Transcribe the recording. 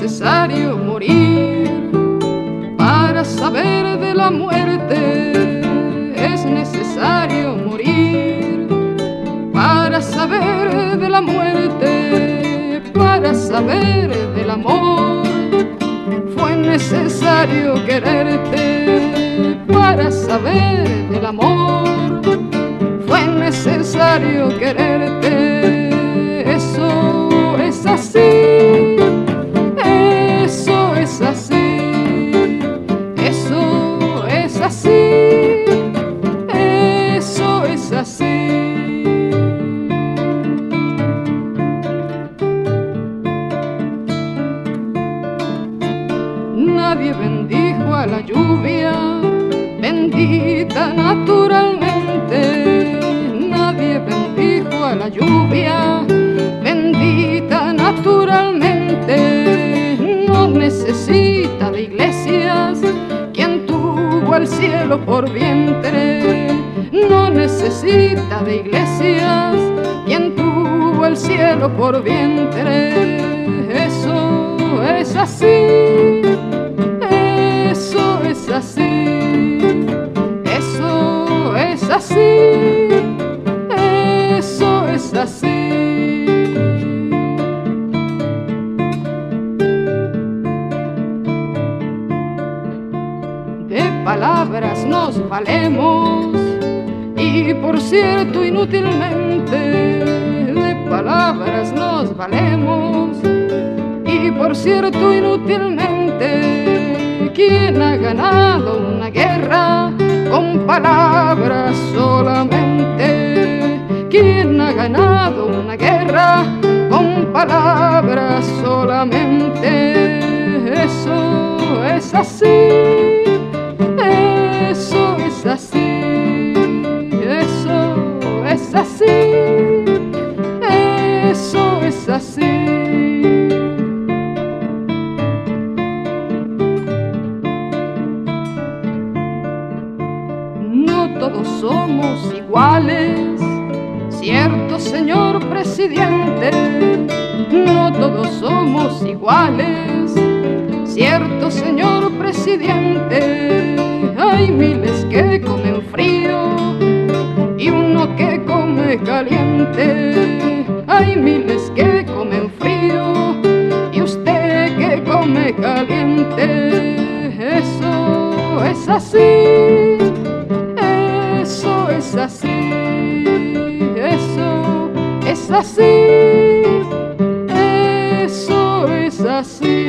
necesario morir para saber de la muerte. Es necesario morir para saber de la muerte, para saber del amor. Fue necesario quererte para saber del amor. Fue necesario quererte. Eso es así. Eso es así. Eso es así. Eso es así. Nadie bendijo a la lluvia, bendita naturalmente. Nadie bendijo a la lluvia, bendita naturalmente. No necesita de iglesias quien tuvo al cielo por vientre. No necesita de iglesias quien tuvo el cielo por vientre. Eso es así. Eso es así. Eso es así. Eso es así. De palabras nos valemos, y por cierto inutilmente. De palabras nos valemos, y por cierto inutilmente. ¿Quién ha ganado una guerra con palabras solamente? ¿Quién ha ganado una guerra con palabras solamente? Eso es así. Eso es así. Eso es así. Eso es así. Todos somos iguales, cierto señor presidente. No todos somos iguales, cierto señor presidente. Hay miles que comen frío y uno que come caliente. Hay miles que comen frío y usted que come caliente. Eso es así. Eso es así. Eso es así. Eso es así.